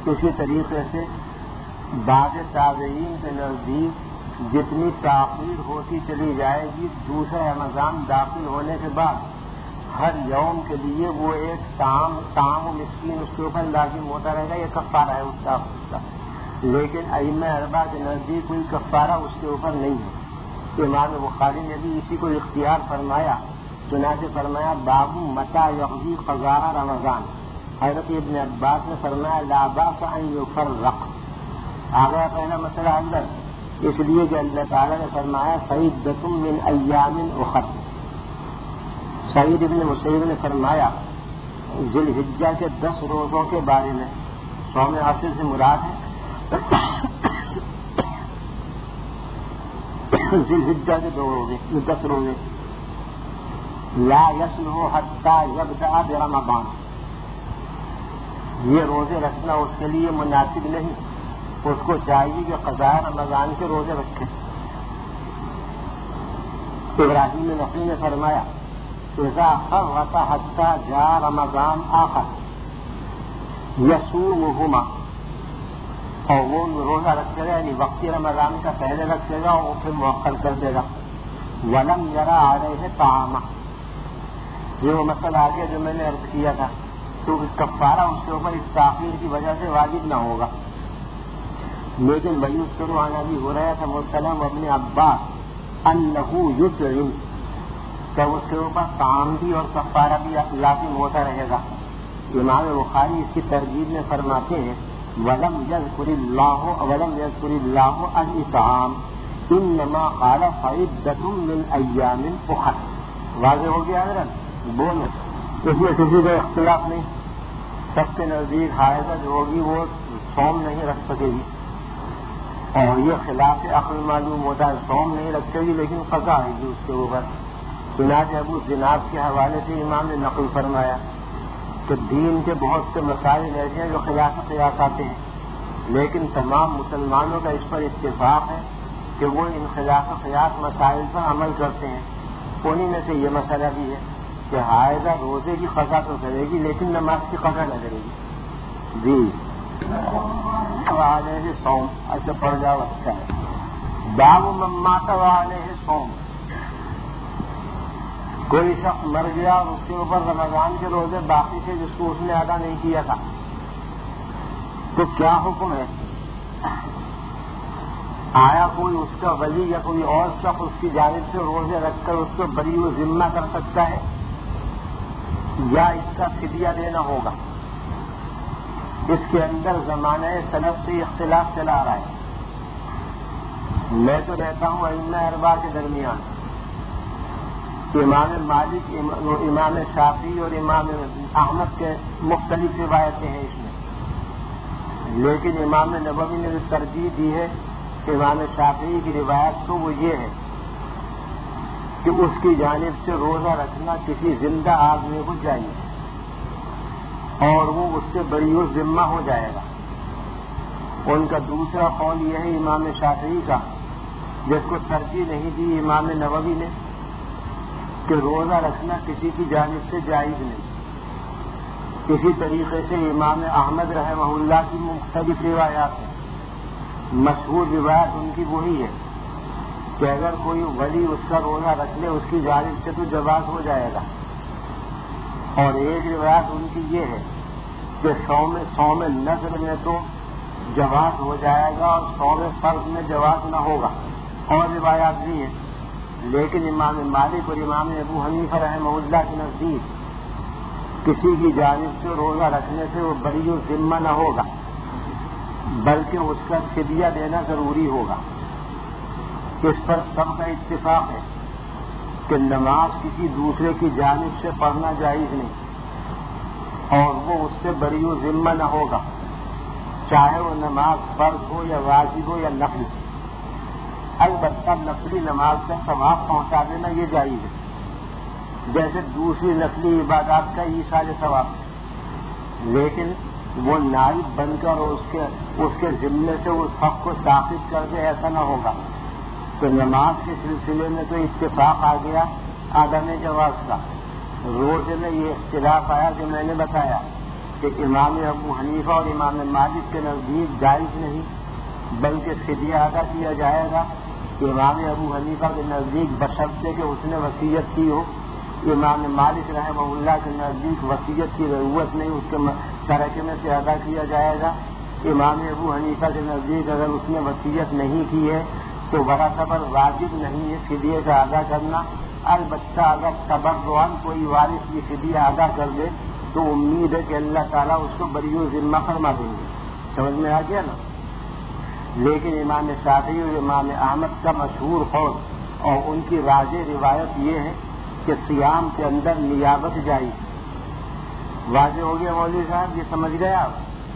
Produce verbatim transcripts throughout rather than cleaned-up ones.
اسی طریقے سے بعض تابعین کے نزدیک جتنی تاخیر ہوتی چلی جائے گی دوسرا رمضان داخل ہونے کے بعد ہر یوم کے لیے وہ ایک طعام طعام و مسکین اس کے اوپر لازم ہوتا رہے گا، یہ کفارہ ہے اس کا کا لیکن ائمہ اربعہ کے نزدیک کوئی کفارہ اس کے اوپر نہیں ہے۔ امام بخاری نے بھی اسی کو اختیار فرمایا، چنانچہ فرمایا باب متى یقضی قضاء رمضان۔ حضرت ابن عباس نے فرمایا لا باس ان یفرق۔ آ گیا پہلا مسئلہ اندر، اس لیے کہ اللہ تعالیٰ نے فرمایا فعدۃ من ایام اخر۔ سعید ابن مسیب نے فرمایا ذی الحجہ کے دس روزوں کے بارے میں، صوم عاشور سے مراد ہے ذی الحجہ کے دو روزے دس روزے، لا یصلح حتی یبدأ برمضان، یہ روزے رکھنا اس کے لیے مناسب نہیں، اس کو چاہیے کہ قضاء رمضان کے روزے رکھے۔ ابراہیم نقی نے فرمایا اذا فرط حتی جاء رمضان آخر یصومہما، اور وہ روزہ رکھے گا یعنی وقتی رمضان کا پہلے رکھے گا اور پھر مؤخر کر دے گا۔ ولم یرى علیہ طعامہ، یہ وہ مسئلہ آگے جو میں نے عرض کیا تھا، تو کفارہ اس کے اوپر اس تاخیر کی وجہ سے واجب نہ ہوگا۔ لیکن ویذکر عن ابی ہریرہ مرسلا ابن عباس انہ یطعم، تو اس کے اوپر طعام بھی اور کفارہ بھی لازم ہوتا رہے گا۔ امام بخاری اس کی ترجیح میں فرماتے ہیں ولم یذکر اللہ ولم یذکر اللہ الاطعام انما قال فعدۃ من ایام اخر۔ واضح ہو گیا حضرت؟ بول اس میں کسی کا اختلاف نہیں، سب کے نزدیک حائضہ جو ہوگی وہ صوم نہیں رکھ سکے گی، اور یہ خلاف عقل معلوم ہوتا ہے، صوم نہیں رکھے گی لیکن قضا ہے گی اس کے اوپر۔ چنانچہ ابو زناد کے حوالے سے امام نے نقل فرمایا کہ دین کے بہت سے مسائل ایسے ہیں جو خلاف قیاس آتے ہیں، لیکن تمام مسلمانوں کا اس پر اتفاق ہے کہ وہ ان خلاف قیاس مسائل پر عمل کرتے ہیں۔ انہیں میں سے یہ مسئلہ بھی ہے کہ حائضہ روزے کی قضا تو کرے گی لیکن نماز کی قضا نہ کرے گی۔ جی وعلیہ صوم، اچھا پڑھ جاؤ، اچھا ہے۔ باب من مات وعلیہ صوم، کوئی شخص مر گیا اور اس کے اوپر رمضان کے روزے باقی تھے جس کو اس نے ادا نہیں کیا تھا، تو کیا حکم ہے؟ آیا کوئی اس کا ولی یا کوئی اور شخص اس کی جانب سے روزے رکھ کر اس کو بری و ذمہ کر سکتا ہے یا اس کا فدیہ دینا ہوگا؟ اس کے اندر زمانہ سلف سے اختلاف چلا رہا ہے۔ میں تو رہتا ہوں ائمہ اربعہ کے درمیان، امام مالک، امام شافعی اور امام احمد کے مختلف روایتیں ہیں اس میں، لیکن امام نووی نے جو ترجیح دی ہے امام شافعی کی روایت تو وہ یہ ہے کہ اس کی جانب سے روزہ رکھنا کسی زندہ آدمی کو چاہیے اور وہ اس سے بری و ذمہ ہو جائے گا۔ ان کا دوسرا قول یہ ہے امام شافعی کا، جس کو ترجیح نہیں دی امام نووی نے، کہ روزہ رکھنا کسی کی جانب سے جائز نہیں۔ اسی طریقے سے امام احمد رحمہ اللہ کی مختلف روایات ہیں، مشہور روایت ان کی وہی ہے کہ اگر کوئی ولی اس کا روزہ رکھ لے اس کی جانب سے تو جواز ہو جائے گا، اور ایک روایت ان کی یہ ہے کہ صوم صوم نذر میں تو جواز ہو جائے گا اور صوم فرض میں جواز نہ ہوگا، اور روایات بھی ہیں۔ لیکن امام مالک اور امام ابو حنیفہ رحمہ اللہ کے نزدیک کسی کی جانب سے روزہ رکھنے سے وہ بری و ذمہ نہ ہوگا بلکہ اس کا فدیہ دینا ضروری ہوگا۔ اس پر سب کا اتفاق ہے کہ نماز کسی دوسرے کی جانب سے پڑھنا جائز نہیں اور وہ اس سے بری و ذمہ نہ ہوگا، چاہے وہ نماز فرض ہو یا واجب ہو یا نفل۔ البتہ نفلی نماز کا ثواب پہنچا دینا یہ جائز ہے، جیسے دوسری نفلی عبادات کا ایصال ثواب، لیکن وہ نائب بن کر اس کے اس کے ذمے سے اس حق کو ثابت کر دے، ایسا نہ ہوگا۔ تو نماز کے سلسلے میں تو اتفاق آ گیا عدم جواز کا، روزے میں یہ اختلاف آیا جو میں نے بتایا کہ امام ابو حنیفہ اور امام مالک کے نزدیک جائز نہیں بلکہ فدیہ ادا کیا جائے گا. امام ابو حنیفہ کے نزدیک بشرطے کہ اس نے وصیت کی ہو. امام مالک رحمہ اللہ کے نزدیک وصیت کی ضرورت نہیں, اس کے ترکمے سے ادا کیا جائے گا. امام ابو حنیفہ کے نزدیک اگر اس نے وصیت نہیں کی ہے تو ورثہ پر واجب نہیں ہے فدیے کا ادا کرنا. البتہ اگر تبرعاً کوئی وارث یہ فدیہ ادا کر دے تو امید ہے کہ اللہ تعالیٰ اس کو بری ذمہ فرما دیں گے. سمجھ میں آ گیا نا. لیکن امام شافعی اور امام احمد کا مشہور قول اور ان کی راجح روایت یہ ہے کہ صیام کے اندر نیابت جائز. واضح ہو گیا مولوی صاحب, یہ سمجھ گئے آپ.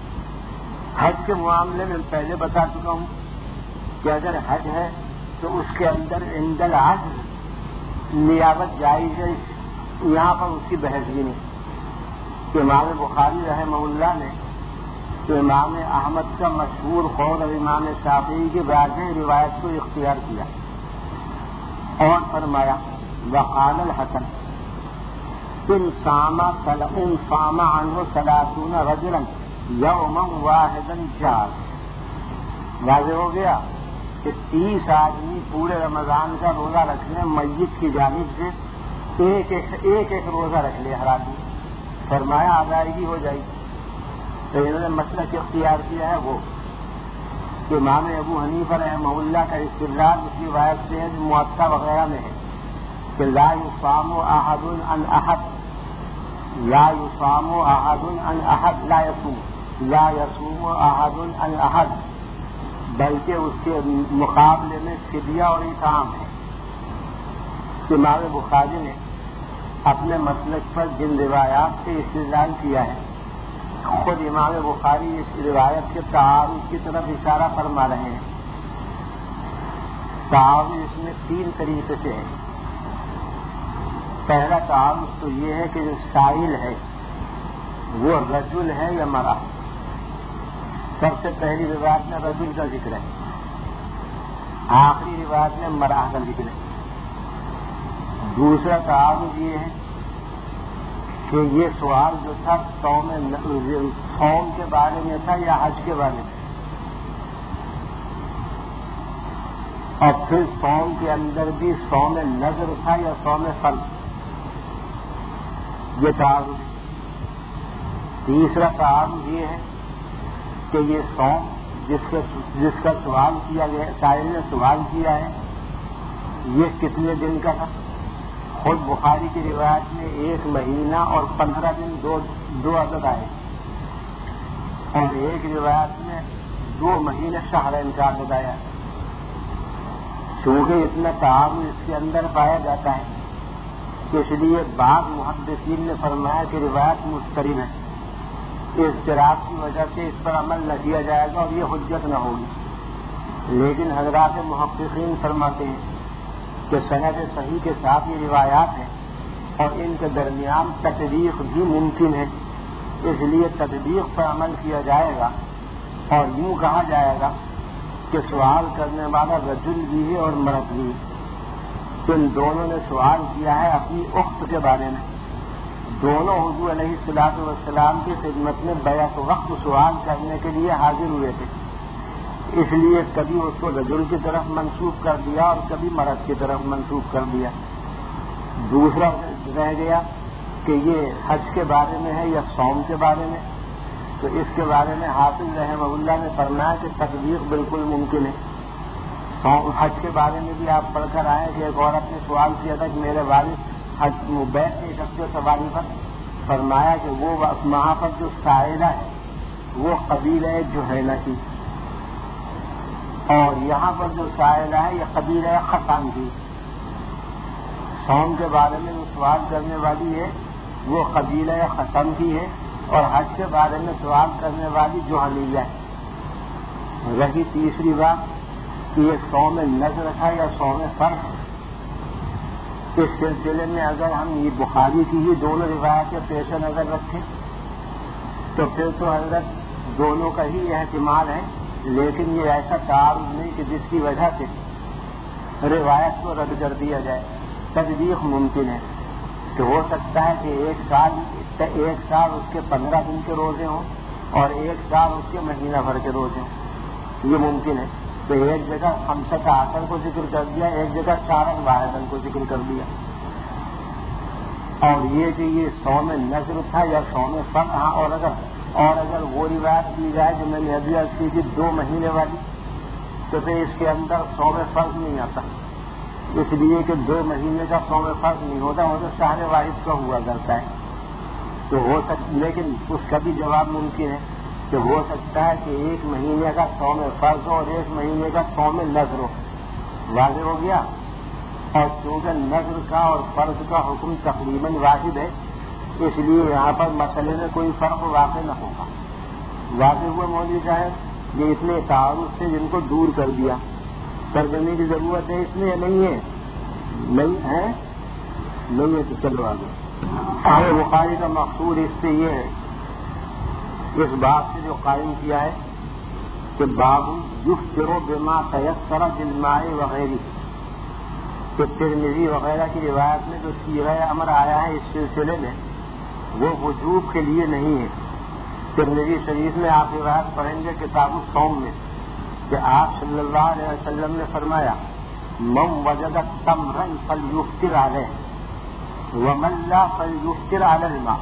حج کے معاملے میں پہلے بتا چکا ہوں کہ اگر حج ہے تو اس کے اندر عند العجز نیابت جائز ہے. یہاں پر اس کی بحث بھی نہیں. امام بخاری رحمہ اللہ نے تو امام احمد کا مشہور قول اور امام شافعی کی واضح روایت کو اختیار کیا اور فرمایا وقال الحسن ان صام ان صام عنه ثلاثون رجلا یوما واحدا جاز. واضح ہو گیا کہ تیس آدمی پورے رمضان کا روزہ رکھ لیں میت کی جانب سے, ایک ایک ایک, ایک روزہ رکھ لے ہر آدمی, فرمایا ادائیگی ہو جائے گی. تو انہوں نے مسلک اختیار کیا ہے وہ کہ امام ابو حنیفہ رحمہ اللہ کا استدلال اس کی روایت سے موطا وغیرہ میں ہے کہ لا یصام احد عن احد لا یصام احد عن احد لا یصوم لا یصوم احد عن احد, بلکہ اس کے مقابلے میں فدیہ اور اطعام ہے. امام بخاری نے اپنے مسلک پر جن روایات سے استدلال کیا ہے خود امام بخاری اس روایت کے تعارض کی طرف اشارہ فرما رہے ہیں. تعارض اس میں تین طریقے سے ہے. پہلا تعارض تو یہ ہے کہ جو سائل ہے وہ رجل ہے یا مرا. سب سے پہلی روایت میں رجل کا ذکر ہے, آخری روایت میں مرا کا ذکر ہے. دوسرا تعارض یہ ہے کہ یہ سوال جو تھا صوم صوم کے بارے میں تھا یا حج کے بارے میں, اور پھر صوم کے اندر بھی صوم نظر تھا یا صوم فرض, یہ تعارض. تیسرا تعارض یہ ہے کہ یہ صوم جس کا جس کا سوال کیا گیا, سائل نے سوال کیا ہے, یہ کتنے دن کا تھا. خود بخاری کی روایت میں ایک مہینہ اور پندرہ دن دو دو عدد آئے, اور ایک روایت میں دو مہینے شہرین کا عدد آیا. چونکہ اتنا تعارض اس کے اندر پایا جاتا ہے کہ اس لیے بعض محدثین نے فرمایا کہ روایت مضطرب ہے, اضطراب کی وجہ سے اس پر عمل نہ کیا جائے گا اور یہ حجت نہ ہوگی. لیکن حضرات محققین فرماتے ہیں کہ سند صحیح کے ساتھ یہ روایات ہیں اور ان کے درمیان تطبیق بھی ممکن ہے, اس لیے تطبیق پر عمل کیا جائے گا. اور یوں کہا جائے گا کہ سوال کرنے والا رجل بھی ہے اور مرد بھی ہے. ان دونوں نے سوال کیا ہے اپنی اخت کے بارے میں. دونوں حضور علیہ الصلوۃ والسلام کی خدمت میں بیک وقت سوال کرنے کے لیے حاضر ہوئے تھے, اس لیے کبھی اس کو رجل کی طرف منسوب کر دیا اور کبھی مرد کی طرف منسوب کر دیا. دوسرا رہ گیا کہ یہ حج کے بارے میں ہے یا صوم کے بارے میں, تو اس کے بارے میں حافظ رحمہ اللہ نے فرمایا کہ تطبیق بالکل ممکن ہے. حج کے بارے میں بھی آپ پڑھ کر آئے کہ ایک عورت نے سوال کیا تھا کہ میرے والد حج بیت کے شخص سواری پر, فرمایا کہ وہ وہاں پر جو سائلہ ہے وہ قبیلہ جوہینہ کی, اور یہاں پر جو سائلہ ہے یہ قبیلہ خطان کی. صوم کے بارے میں جو سوال کرنے والی ہے وہ قبیلہ خطم کی ہے, اور حج کے بارے میں سوال کرنے والی جوہنیہ ہے. رہی تیسری بات کہ یہ صوم نظر تھا یا صوم فرض. اس سلسلے میں اگر ہم یہ بخاری کی ہی دونوں روایتیں پیش نظر رکھیں تو پھر تو حضرت دونوں کا ہی احتمال ہے, لیکن یہ ایسا تعارض نہیں کہ جس کی وجہ سے روایت کو رد کر دیا جائے. تجدید ممکن ہے کہ ہو سکتا ہے کہ ایک سال کہ ایک سال اس کے پندرہ دن کے روزے ہوں اور ایک سال اس کے مہینہ بھر کے روزے ہوں؟ یہ ممکن ہے. تو ایک جگہ خمسۃ عشر کو ذکر کر دیا، ایک جگہ چارن واحدن کو ذکر کر دیا. اور یہ کہ یہ سوم نذر تھا یا سوم فرض. ہاں اور اگر اور اگر وہ روایت کی جائے جو میں نے ابھی عرض کی تھی دو مہینے والی، تو پھر اس کے اندر سوم فرض نہیں آتا، اس لیے کہ دو مہینے کا سوم فرض نہیں ہوتا، وہ تو شہر واحد کا ہوا کرتا ہے. تو ہو سکتا، لیکن اس کا بھی جواب ممکن ہے کہ ہو سکتا ہے کہ ایک مہینے کا سوم فرض ہو اور ایک مہینے کا سوم نذر ہو. واضح ہو گیا. اور چونکہ نذر کا اور فرض کا حکم تقریباً واحد ہے، اس لیے یہاں پر مسئلے میں کوئی فرق واقع نہ ہوگا. واضح ہوا مولوی صاحب؟ یہ اتنے تعارف سے جن کو دور کر دیا، کر دینے کی ضرورت ہے اس میں نہیں ہے؟ نہیں ہے نہیں ہے تو چلو آگے. صحیح بخاری کا مقصود اس سے یہ ہے، اس بات سے جو قائم کیا ہے کہ باب یفطر بما تیسر بالماء وغیرہ، کہ ترمذی وغیرہ کی روایت میں جو صیغہ امر آیا ہے اس سلسلے میں وہ وجوب کے لیے نہیں ہے. ترمذی شریف میں آپ روایت پڑھیں گے کتاب الصوم میں کہ آپ صلی اللہ علیہ وسلم نے فرمایا من وجد تمرا فلیفطر علیہ ومن لا فلیفطر علی الماء.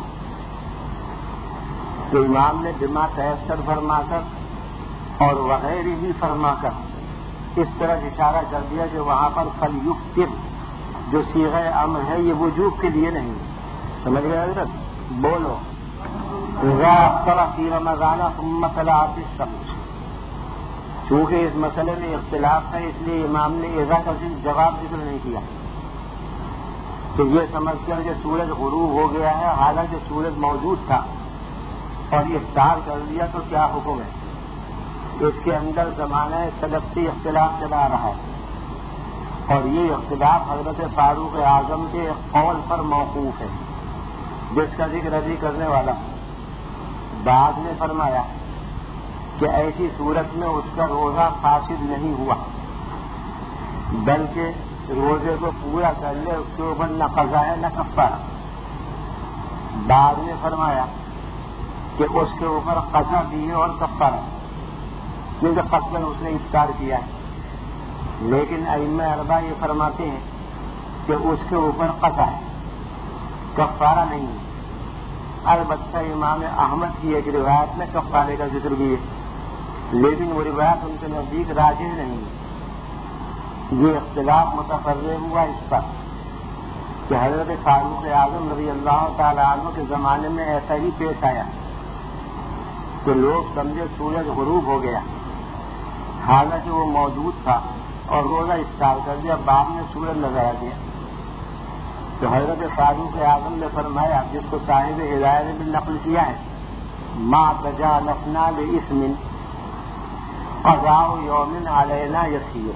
تو امام نے بما تیسر فرما کر اور وغیرہ ہی فرما کر اس طرح اشارہ کر دیا کہ وہاں پر فلیفطر جو صیغہ امر ہے یہ وجوب کے لیے نہیں. سمجھ گئے حضرت؟ بولو. اذا افطر فی رمضان ثم طلعت الشمس. چونکہ اس مسئلے میں اختلاف ہے اس لیے امام نے اذا کا جواب ذکر نہیں کیا. تو یہ سمجھ کر کہ سورج غروب ہو گیا ہے حالانکہ سورج موجود تھا اور افطار کر دیا تو کیا حکم ہے؟ اس کے اندر زمانہ صدقتی اختلاف چلا رہا ہے اور یہ اختلاف حضرت فاروق اعظم کے قول پر موقوف ہے جس کا ذکر ابھی کرنے والا. بعد میں فرمایا کہ ایسی صورت میں اس کا روزہ فاسد نہیں ہوا بلکہ روزے کو پورا کر لے، اس کے اوپر نہ قضا ہے نہ کفارہ. بعد میں فرمایا کہ اس کے اوپر قضا بھی ہے اور کفارہ کیونکہ قصداً اس نے افطار کیا ہے. لیکن ائمہ اربعہ یہ فرماتے ہیں کہ اس کے اوپر قضا ہے، کفارہ نہیں ہے. البتہ امام احمد کی ایک روایت میں کفارے کا ذکر بھی ہے لیکن وہ روایت ان کے نزدیک راجح نہیں ہے. یہ اختلاف متفرع ہوا اس پر کہ حضرت فاروق اعظم رضی اللہ تعالی عنہ کے زمانے میں ایسا ہی پیش آیا کہ لوگ سمجھے سورج غروب ہو گیا حالانکہ وہ موجود تھا اور روزہ افطار کر دیا، بعد میں سورج نظر آ گیا. تو حضرت فاروق اعظم نے فرمایا جس کو صاحب ہدایت نے نقل کیا ہے ما تجالفنا لاسم قضاء یوم علینا یسیر،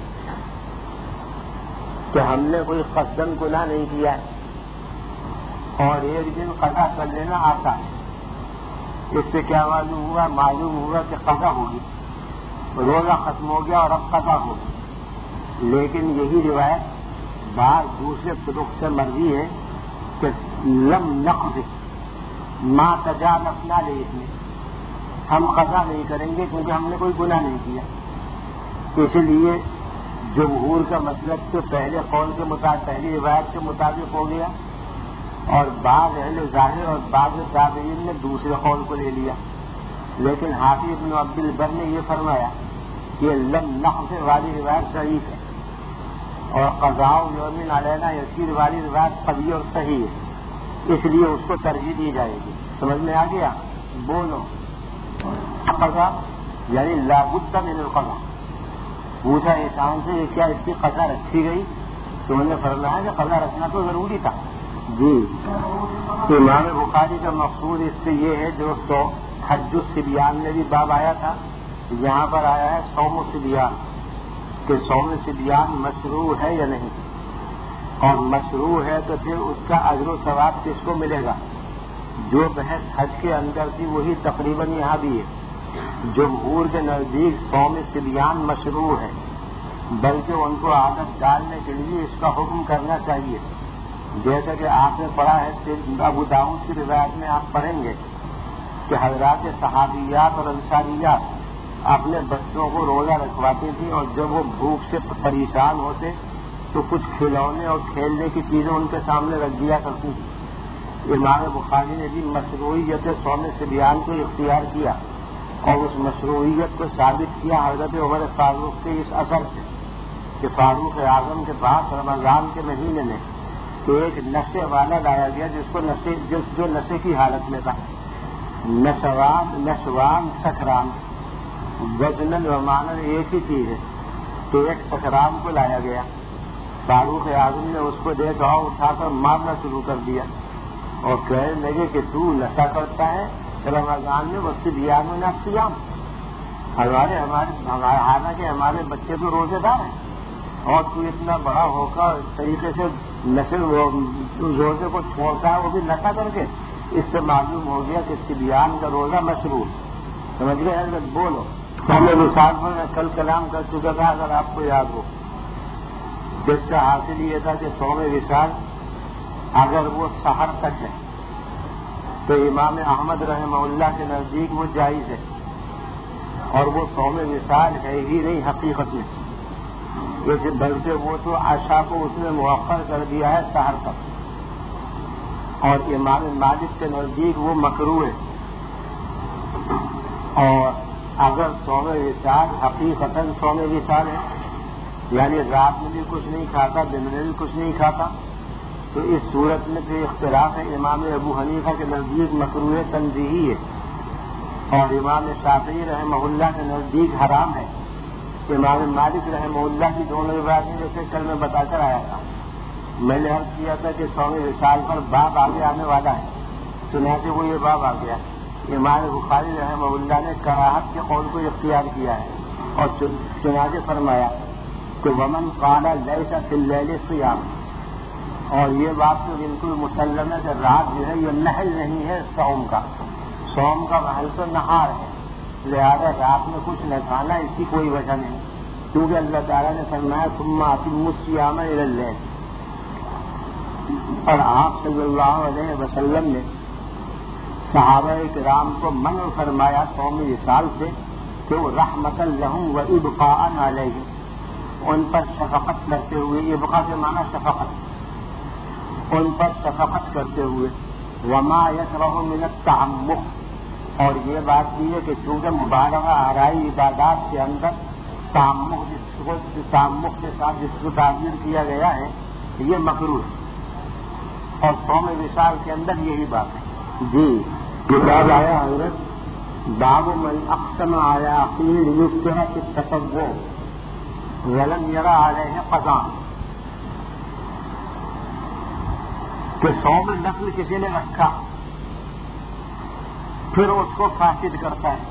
کہ ہم نے کوئی قصدن گناہ نہیں کیا ہے اور ایک دن قضا کر لینا آتا ہے. اس سے کیا معلوم ہوا؟ معلوم ہوا کہ قضا ہوگی، روزہ ختم ہو گیا اور اب قضا ہوگی. لیکن یہی روایت بعض دوسرے طرق سے مرضی ہے کہ لم نقض ما تجالفنا لاسم، ہم قضا نہیں کریں گے کیونکہ ہم نے کوئی گناہ نہیں کیا. اسی لیے جمہور کا مطلب تو پہلے قول کے مطابق پہلی روایت کے مطابق ہو گیا اور بعض اہل ظاہر اور بعض تابعین نے دوسرے قول کو لے لیا. لیکن حافظ ابن عبد البر نے یہ فرمایا کہ لم نقض والی روایت ضعیف ہے اور قضاء یوم علینا یسیر والی روایت قوی اور صحیح ہے، اس لیے اس کو ترجیح دی جائے گی. سمجھ میں آ گیا؟ بولو. قضا یعنی لابد من القضا. پوچھا انسان سے یہ کیا اس کی قضا رکھی گئی؟ تو انہوں نے فرمایا کہ قضا رکھنا تو ضروری تھا. جی امام بخاری کا مقصود اس سے یہ ہے جو تو حج الصبیان میں بھی باب آیا تھا، یہاں پر آیا ہے صوم الصبیان کہ صوم الصبیان مشروع ہے یا نہیں، اور مشروع ہے تو پھر اس کا اجر و ثواب کس کو ملے گا؟ جو بحث حج کے اندر تھی وہی تقریباً یہاں بھی ہے. جمہور کے نزدیک صوم الصبیان مشروع ہے بلکہ ان کو عادت ڈالنے کے لیے اس کا حکم کرنا چاہیے جیسا کہ آپ نے پڑھا ہے ابو داؤد کی روایت میں آپ پڑھیں گے کہ حضرات صحابیات اور انصاریات اپنے بچوں کو روزہ رکھواتی تھیں، اور جب وہ بھوک سے پریشان ہوتے تو کچھ کھلونے اور کھیلنے کی چیزیں ان کے سامنے رکھ دیا کرتی تھیں۔ امام بخاری نے بھی مشروعیت صوم صبیان کو اختیار کیا اور اس مشروعیت کو ثابت کیا حضرت عمر فاروق کے اس اثر سے کہ فاروق اعظم کے پاس رمضان کے مہینے میں ایک نشے والا لایا گیا جس کو نشے جس جو نشے کی حالت میں تھا، نشوان نشوان سکران وزن و مانن ایک ہی چیز ہے، تو ایک سکران کو لایا گیا، فاروق اعظم نے اس کو دیکھا اٹھا کر مارنا شروع کر دیا اور کہنے لگے کہ تو نشہ کرتا ہے رمضان میں وقت دیا میں نہ سیام، ہمارے ہمارے حالانکہ ہمارے بچے تو روزے دار ہیں اور تو اتنا بڑا ہو کر اس طریقے سے نشے روزے کو چھوڑتا ہے وہ بھی نشہ کر کے۔ اس سے معلوم ہو گیا کہ صبیان کا روزہ مشروع، سمجھ گئے حضرت؟ بولو قوم وصال پر میں کل کلام کر چکا تھا اگر آپ کو یاد ہو، جس کا حاصل یہ تھا کہ قوم وصال اگر وہ سحر تک ہے تو امام احمد رحمہ اللہ کے نزدیک وہ جائز ہے، اور وہ قوم وصال ہے ہی نہیں حقیقت میں، بلکہ وہ تو عشاء کو اس نے مؤخر کر دیا ہے سحر تک، اور امام مالک کے نزدیک وہ مکروہ ہے۔ اور اگر صوم وصال حقیقتاً صوم وصال ہے یعنی رات میں بھی کچھ نہیں کھاتا دن میں بھی کچھ نہیں کھاتا، تو اس صورت میں جو اختلاف ہے امام ابو حنیفہ کے نزدیک مکروہ تنزیہی ہے اور امام شافعی رحمہ اللہ کے نزدیک حرام ہے۔ امام مالک رحمہ اللہ کی دونوں روایتیں جیسے کل میں بتا کر آیا تھا، میں نے عرض کیا تھا کہ صوم وصال پر باب آگے آنے والا ہے، چنانچہ وہ یہ باب آ گیا۔ امام بخاری رحمہ اللہ نے کراہت کے قول کو اختیار کیا ہے اور چنانچہ فرمایا کہ ومن قال لیس فی اللیل صیام، اور یہ بات تو بالکل مسلم ہے کہ رات جو ہے یہ محل نہیں ہے صوم کا، صوم کا محل تو نہار ہے، لہذا رات میں کچھ نہ کھانا اس کی کوئی وجہ نہیں، کیونکہ اللہ تعالیٰ نے فرمایا ثم اتموا الصیام الی اللیل، اور آپ صلی اللہ علیہ وسلم نے صحابہ کرام کو منع فرمایا قوم وصال سے کہ وہ رحمۃ لہم و ابقاء علیہم، ان پر شفقت کرتے ہوئے، ابقاء کے معنی شفقت، ان پر شفقت کرتے ہوئے، وما یکرہ من التعمق، اور یہ بات بھی ہے کہ چونکہ مبالغہ آرائی عبادات کے اندر تعمق جس کو تعمق کے ساتھ جس کو تعبیر کیا گیا ہے یہ مکروہ ہے، اور قوم وصال کے اندر یہی بات ہے۔ جی کتاب آیا حضرت باب من اقسم علی اخیہ للصحۃ التطوع ولم یری علیہ قضاء، کہ صوم نفل کسی نے رکھا پھر اس کو فاسد کرتا ہے،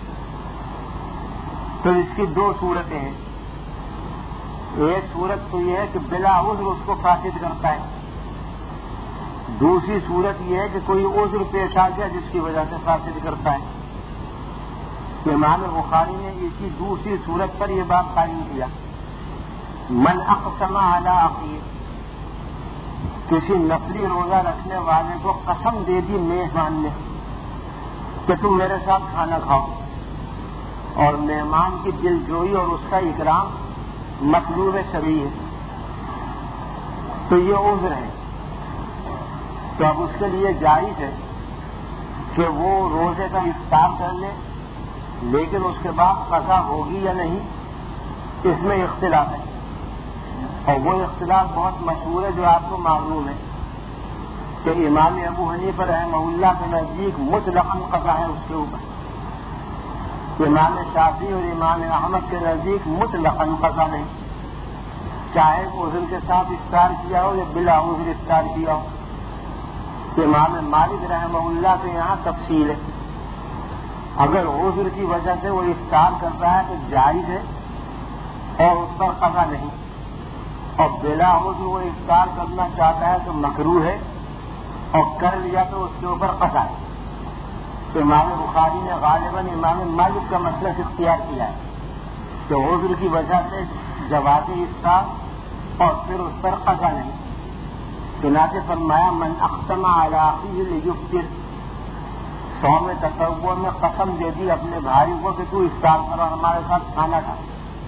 تو اس کی دو صورتیں ہیں، ایک صورت تو یہ ہے کہ بلا عذر اس کو فاسد کرتا ہے، دوسری صورت یہ ہے کہ کوئی عذر پیش آ گیا جس کی وجہ سے فاسد کرتا ہے۔ امام بخاری نے اسی دوسری صورت پر یہ بات قائم کیا، من اقسم علی اخیہ، کسی نفلی روزہ رکھنے والے کو قسم دے دی مہمان نے کہ تم میرے ساتھ کھانا کھاؤ، اور مہمان کی دل جوئی اور اس کا اکرام مطلوب شرعی ہے، تو یہ عذر ہے، تو اب اس کے لیے جائز ہے کہ وہ روزے کا افطار کر لے، لیکن اس کے بعد قضا ہوگی یا نہیں اس میں اختلاف ہے، اور وہ اختلاف بہت مشہور ہے جو آپ کو معلوم ہے کہ امام ابو حنیفہ رحمہ اللہ کے نزدیک مطلقاً قضا ہے اس کے اوپر، امام شافعی اور امام احمد کے نزدیک مطلقاً قضا نہیں، چاہے عذر کے ساتھ افطار کیا ہو یا بلا عذر افطار کیا ہو۔ امام مالک رحمہ اللہ کے یہاں تفصیل ہے، اگر عذر کی وجہ سے وہ افطار کرتا ہے تو جائز ہے اور اس پر قضا نہیں، اور بلا عذر وہ افطار کرنا چاہتا ہے تو مکروہ ہے، اور کر لیا تو اس کے اوپر قضا ہے۔ تو امام بخاری نے غالباً امام مالک کا مسلک اختیار کیا ہے کہ عذر کی وجہ سے جواز افطار اور پھر اس پر قضا نہیں، چنانچہ فرمایا من اقسم علی اخیہ لیفطر، صوم تطوع میں قسم دے دی اپنے بھائی کو کہ تو افطار کرو ہمارے ساتھ کھانا کھا،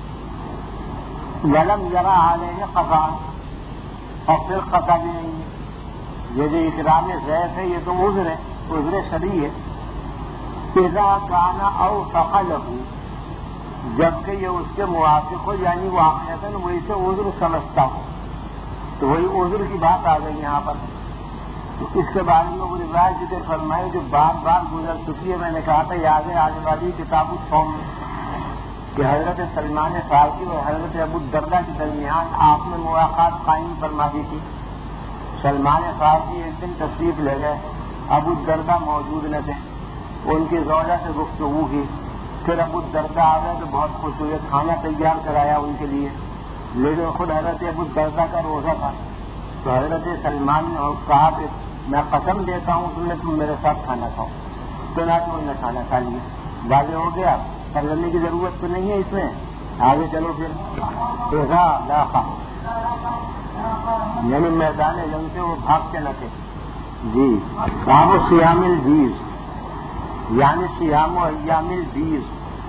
ولم یرا علیہ قضاء، اور پھر قضا بھی نہیں ہے، یہ جو اکرام ضیف ہے یہ تو عذر ہے، عذر شرعی ہے۔ اذا کان اوفق لہ، جبکہ یہ اس کے موافق ہو، یعنی واقعتاً وہی سے عذر سمجھتا ہو، تو وہی عذر کی بات آ گئی یہاں پر۔ تو اس کے بارے میں وہ روایت ذکر فرمائی جو بار بار گزر چکی ہے، میں نے کہا تھا یاد ہے آنے والی کتاب الصوم کہ حضرت سلمان فارسی اور حضرت ابو الدرداء کے درمیان آپ نے ملاقات قائم فرما دی تھی۔ سلمان فارسی ایک دن تشریف لے گئے، ابو الدرداء موجود نہ تھے، ان کی زوجہ سے گفتگو کی، پھر ابو الدرداء آ گئے تو بہت خوش ہوئے، کھانا تیار کرایا ان کے لیے، لیکن خود حضرت ابو الدرداء کا روزہ تھا، تو حضرت سلمان نے کہا کہ میں قسم دیتا ہوں تم نے تم میرے ساتھ کھانا کھاؤ، تو نہ انہوں نے کھانا کھا لیا، واضح ہو گیا، کرنے کی ضرورت تو نہیں ہے اس میں، آگے چلو پھر اذا لاقا، یعنی میدان جنگ سے وہ بھاگتے نہ تھے۔ جی صام صیام البیض، یعنی صیام و ایام البیض،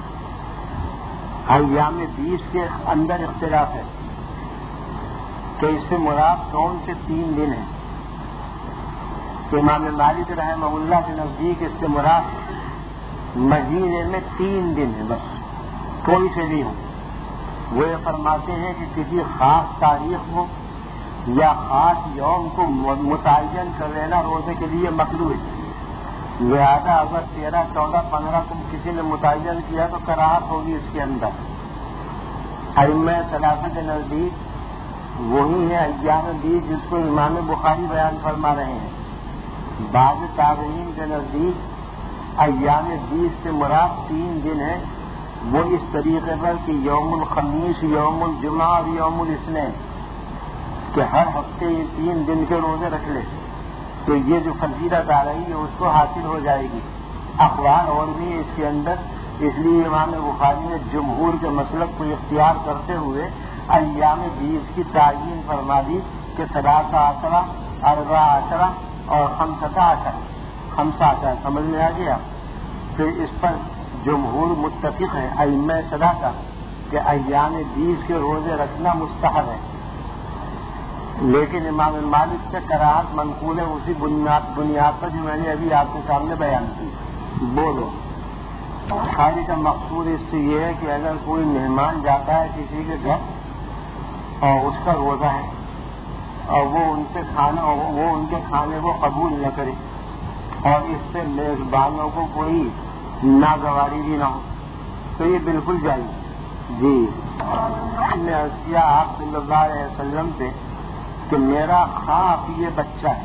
ایام بیس کے اندر اختلاف ہے کہ اس سے مراد کون سے تین دن ہیں۔ امام مالک رحمہ اللہ کے نزدیک اس سے مراد مہینے میں تین دن ہیں، بس کوئی سے بھی ہو۔ وہ یہ فرماتے ہیں کہ کسی خاص تاریخ کو یا خاص یوم کو متعین کر لینا روزے کے لیے مطلوب ہے، لہذا اگر تیرہ چودہ پندرہ کو کسی نے متعین کیا تو کراہت ہوگی اس کے اندر۔ ائمہ ثلاثہ کے نزدیک وہی ہے ایام بیس جس کو امام بخاری بیان فرما رہے ہیں۔ بعض تابعین کے نزدیک ایام بیس سے مراد تین دن ہیں، وہ اس طریقے پر کہ یوم الخمیس، یوم الجمعہ اور یوم الاثنین، کہ ہر ہفتے یہ تین دن کے روزے رکھ لے تو یہ جو فضیلت آ رہی ہے اس کو حاصل ہو جائے گی۔ اخبار اور بھی اس کے اندر، اس لیے امام بخاری نے جمہور کے مسلک کو اختیار کرتے ہوئے ایام بیس کی تعیین فرما دی کہ ثلاثہ عشرہ، اربع عشرہ اور خمسۃ عشرہ، خمسہ عشرہ سمجھ میں آ گیا۔ پھر اس پر جمہور متفق ہے ائمہ ثلاثہ کہ ایام بیس کے روزے رکھنا مستحب ہے، لیکن امام مالک سے کراہت منقول ہے اسی بنیاد بنیاد پر جو میں نے ابھی آپ کے سامنے بیان کی۔ بولو بخاری کا مقصود اس سے یہ ہے کہ اگر کوئی مہمان جاتا ہے کسی کے گھر اور اس کا روزہ ہے اور وہ ان سے کھانا وہ ان کے کھانے کو قبول نہ کرے اور اس سے میزبانوں کو کوئی ناگواری بھی نہ ہو تو یہ بالکل جائز۔ جی ہم نے عرض کیا آپ صلی اللہ علیہ وسلم سے کہ میرا خواہ یہ بچہ ہے،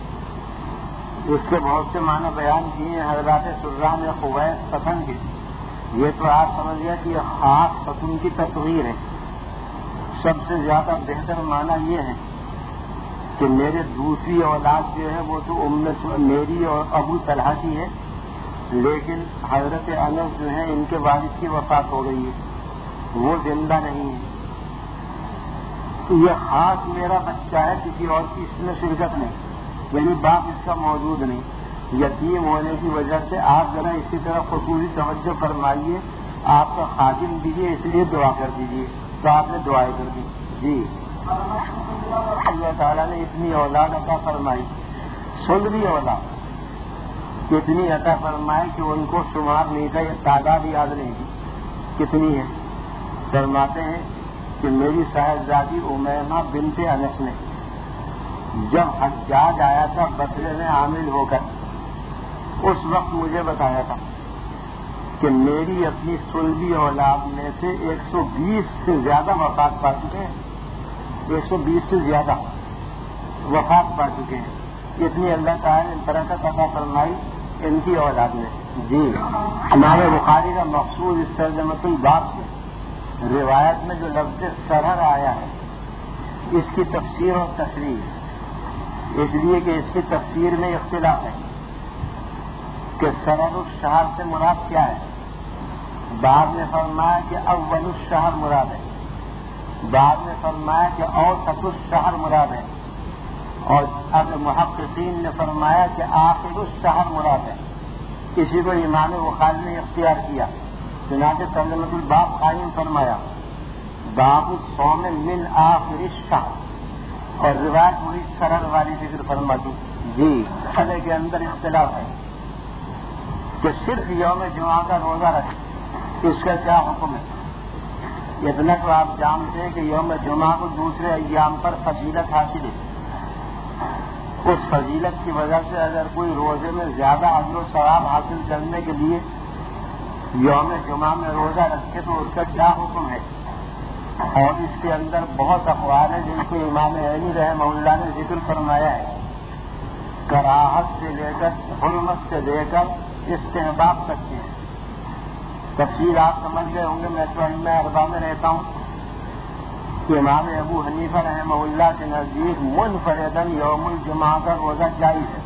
اس کے بہت سے معنی بیان کیے ہیں حضرات سرہ میں خویس فتن کے، یہ تو آپ سمجھ گیا کہ یہ خاص فتن کی تصویر ہے۔ سب سے زیادہ بہتر معنی یہ ہے کہ میرے دوسری اولاد جو ہے وہ تو ام میری اور ابو طلحہ کی ہے، لیکن حضرت انس جو ہے ان کے والد کی وفات ہو گئی ہے، وہ زندہ نہیں ہے۔ یہ خاص میرا بچہ ہے، کسی اور کی اس میں شرکت نہیں، یعنی باپ اس کا موجود نہیں، یتیم ہونے کی وجہ سے آپ ذرا اسی طرح خصوصی توجہ فرمائیے، آپ کا خادم دیجیے، اس لیے دعا کر دیجیے، تو آپ نے دعائیں کر دی۔ جی اللہ تعالیٰ نے اتنی اولاد عطا فرمائی، سلبی اولاد اتنی عطا فرمائی کہ ان کو شمار نہیں تھا، یہ تعداد یاد نہیں تھی کتنی ہے۔ فرماتے ہیں کہ میری صاحبزادی امیمہ بنت انس نے جب حجاج آیا تھا بصرے میں عامل ہو کر، اس وقت مجھے بتایا تھا کہ میری اپنی سلبی اولاد میں سے ایک سو بیس سے زیادہ وفات پا چکے ہیں، ایک سو بیس سے زیادہ وفات پا چکے ہیں، اتنی اللہ تعالیٰ نے برکت عطا فرمائی ان کی اولاد میں۔ جی ہمارے بخاری کا مقصود اس ترجمۃ الباب سے روایت میں جو لفظ سرحر آیا ہے اس کی تفسیر اور تشریح، اس لیے کہ اس کی تفسیر میں اختلاف ہے کہ سرحر الشہر سے مراد کیا ہے۔ بعض نے فرمایا کہ اول الشہر مراد ہے، بعض نے فرمایا کہ اوسط الشہر مراد ہے، اور اب محققین نے فرمایا کہ آخر الشہر مراد ہے. کسی کو امام بخاری نے اختیار کیا، چنانچہ ترجمۃ الباب قائم فرمایا باب الصوم من آخر الشہر، اور روایت ہوئی سرر والی ذکر فرما دی. جی مسئلے کے اندر اختلاف ہے کہ صرف یوم جمعہ کا روزہ رکھے، اس کا کیا حکم ہے؟ اتنا تو آپ جانتے ہیں کہ یوم جمعہ کو دوسرے ایام پر فضیلت حاصل ہے. اس فضیلت کی وجہ سے اگر کوئی روزے میں زیادہ اجر و ثواب حاصل کرنے کے لیے یوم جمعہ میں روزہ رکھے تو اس کا کیا حکم ہے؟ اور اس کے اندر بہت اقوال ہیں جن کو امام عینی رحمہ اللہ نے ذکر فرمایا ہے، کراہت سے لے کر حرمت سے لے کر استحباب تک کی ہے. تفصیل آپ سمجھ گئے ہوں گے. میں تو علم اربع میں رہتا ہوں کہ امام ابو حنیفہ رحمہ اللہ کے نزدیک منفرداً یوم الجمعہ کا روزہ جائز ہے.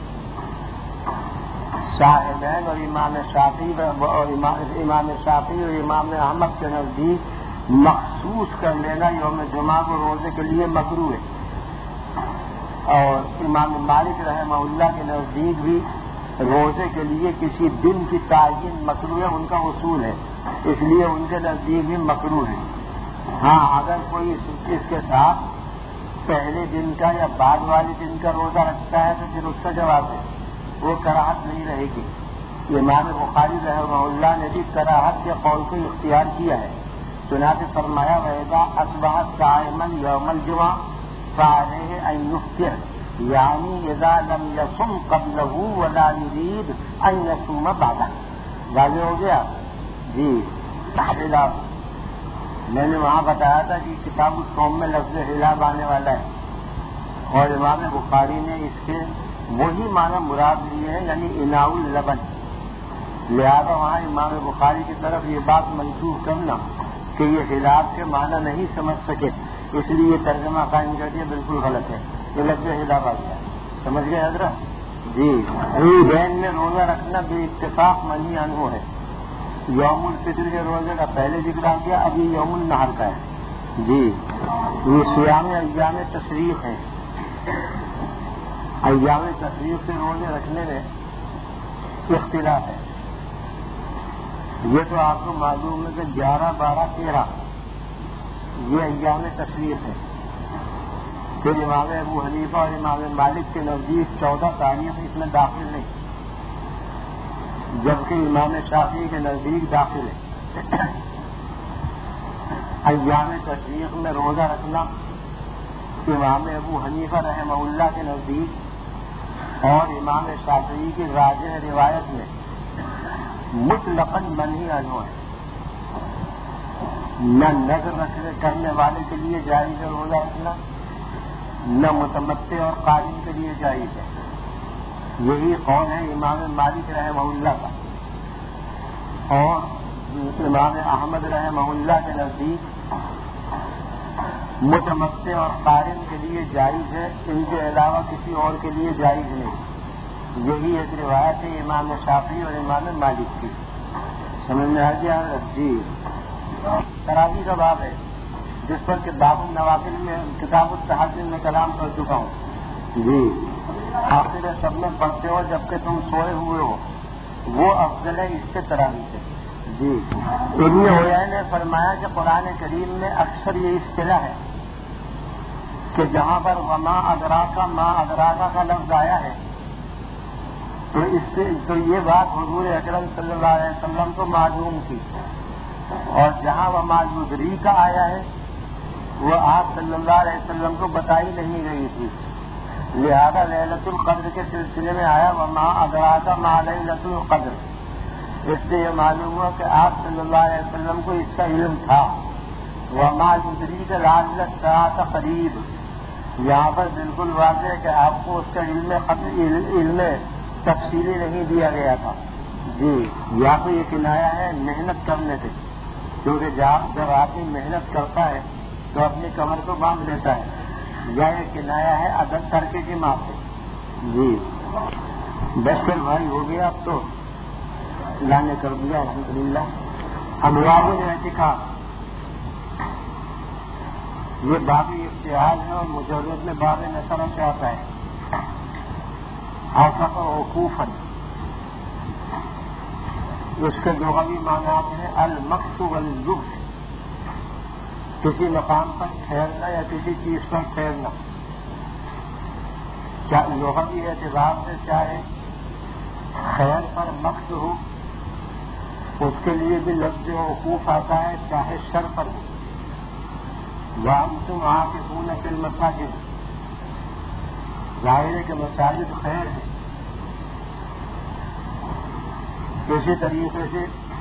صاحبین اور امام شافعی اور امام شافعی اور امام احمد کے نزدیک مخصوص کر لینا یوم جمعہ کو روزے کے لیے مکروہ ہے. اور امام مالک رحمہ اللہ کے نزدیک بھی روزے کے لیے کسی دن کی تعین مکروہ ہے، ان کا اصول ہے، اس لیے ان کے نزدیک بھی مکروہ ہے. ہاں اگر کوئی اس کے ساتھ پہلے دن کا یا بعد والے دن کا روزہ رکھتا ہے تو پھر اس کا جواب ہے وہ کراہت نہیں رہے گی. امام بخاری رحمہ اللہ نے بھی کراہت کے قول کو اختیار کیا ہے. چنانچہ فرمایا وَإِذَا أَصْبَحَ صَائِمًا يَوْمَ الْجُمْعَةِ فَعَلَيْهِ أَن يُفْطِرَ، یعنی اذا لم يصم قبلہ ولا يريد ان يصوم بعدہ. واضح ہو گیا؟ جی خلاف میں نے وہاں بتایا تھا کہ کتاب الصوم میں لفظ خلاف آنے والا ہے، اور امام بخاری نے اس کے وہی معنی مراد لیے ہیں، یعنی اناء اللبن. لہذا وہاں امام بخاری کی طرف یہ بات منسوخ کرنا کہ یہ خلاف کے معنی نہیں سمجھ سکے، اس لیے یہ ترجمہ قائم کر دیا، بالکل غلط ہے. یہ لفظ خلاف آ گیا. سمجھ گئے حضرت؟ جی عیدین میں روزہ رکھنا بے اتفاق منہی عنہ ہے. یوم الفطر کے روزے کا پہلے ذکر آ گیا، ابھی یوم النحر کا ہے. جی یہ صیام ایام تشریق ہے. ایام تشریق سے روزے رکھنے میں اختلاف ہے. یہ تو آپ کو معلوم ہے کہ گیارہ بارہ تیرہ یہ ایام تشریق ہے. پھر امام ابو حنیفہ اور امام مالک کے نزدیک چودہ تاریخ اس میں داخل نہیں، جبکہ امام شافعی کے نزدیک داخل ہے. ایام تشریق میں روزہ رکھنا امام ابو حنیفہ رحمہ اللہ کے نزدیک اور امام شافعی کی راجح روایت میں مطلقاً منہی عنہ ہے. نہ نظر رکھنے کرنے والے کے لیے جائز ہے روزہ رکھنا، نہ متمتع اور قارن کے لیے جائز ہے. یہی قول ہے امام مالک رحمہ اللہ کا. اور امام احمد رحمہ اللہ کے نزدیک متمتع اور قارن کے لیے جائز ہے، ان کے علاوہ کسی اور کے لیے جائز نہیں. یہی ایک روایت ہے امام شافعی اور امام مالک کی. سمجھ میں آ گیا؟ جی تراویح کا باب ہے جس پر کہ باب النوافل میں کتاب التحجد میں کلام کر چکا ہوں. جی آخر سب میں پڑھتے ہو جبکہ تم سوئے ہوئے ہو، وہ افضل ہے اس سے تراویح سے. جی ابن حیان نے فرمایا کہ قرآن کریم میں اکثر یہ اصطلاح ہے کہ جہاں پر وما ادراکا ما ادراکا کا لفظ آیا ہے تو اس سے تو یہ بات حضور اکرم صلی اللہ علیہ وسلم کو معلوم تھی، اور جہاں وہ معلوم کا آیا ہے وہ آپ صلی اللہ علیہ وسلم کو بتائی نہیں گئی تھی. لہذا لیلۃ القدر کے سلسلے میں آیا وما ادراکا ما لیلۃ القدر. اس سے یہ معلوم ہوا کہ آپ صلی اللہ علیہ وسلم کو اس کا علم تھا. وما یدریک لعل الساعۃ قریب، یہاں پر بالکل واضح ہے کہ آپ کو اس کا علم علم تفصیلی نہیں دیا گیا تھا. جی یا تو یہ کنایا ہے محنت کرنے سے، کیونکہ جب آدمی محنت کرتا ہے تو اپنی کمر کو باندھ لیتا ہے، یا یہ کنایا ہے ادب ترکے کی ماں سے. جی بس پھر بھائی ہو گیا، اب تو اللہ نے کر دیا الحمدللہ. ابواب الاعتکاف یہ باب افتعال ہے اور مجرد میں باب نصر سے آتا ہے. عاصف وقوفاً، اس کے لغوی معنات ہیں المقت واللبث، کسی مقام پر ٹھہرنا یا کسی چیز پر ٹھہرنا. لغوی اعتبار سے چاہے خیر پر مقت ہو اس کے لیے بھی لفظ وقوف آتا ہے، چاہے شر پر ہو. وَأَنْتُمْ عَاكِفُونَ فِي الْمَسَاجِدِ، ظاہر ہے کہ مساجد خیر ہے. اسی طریقے سے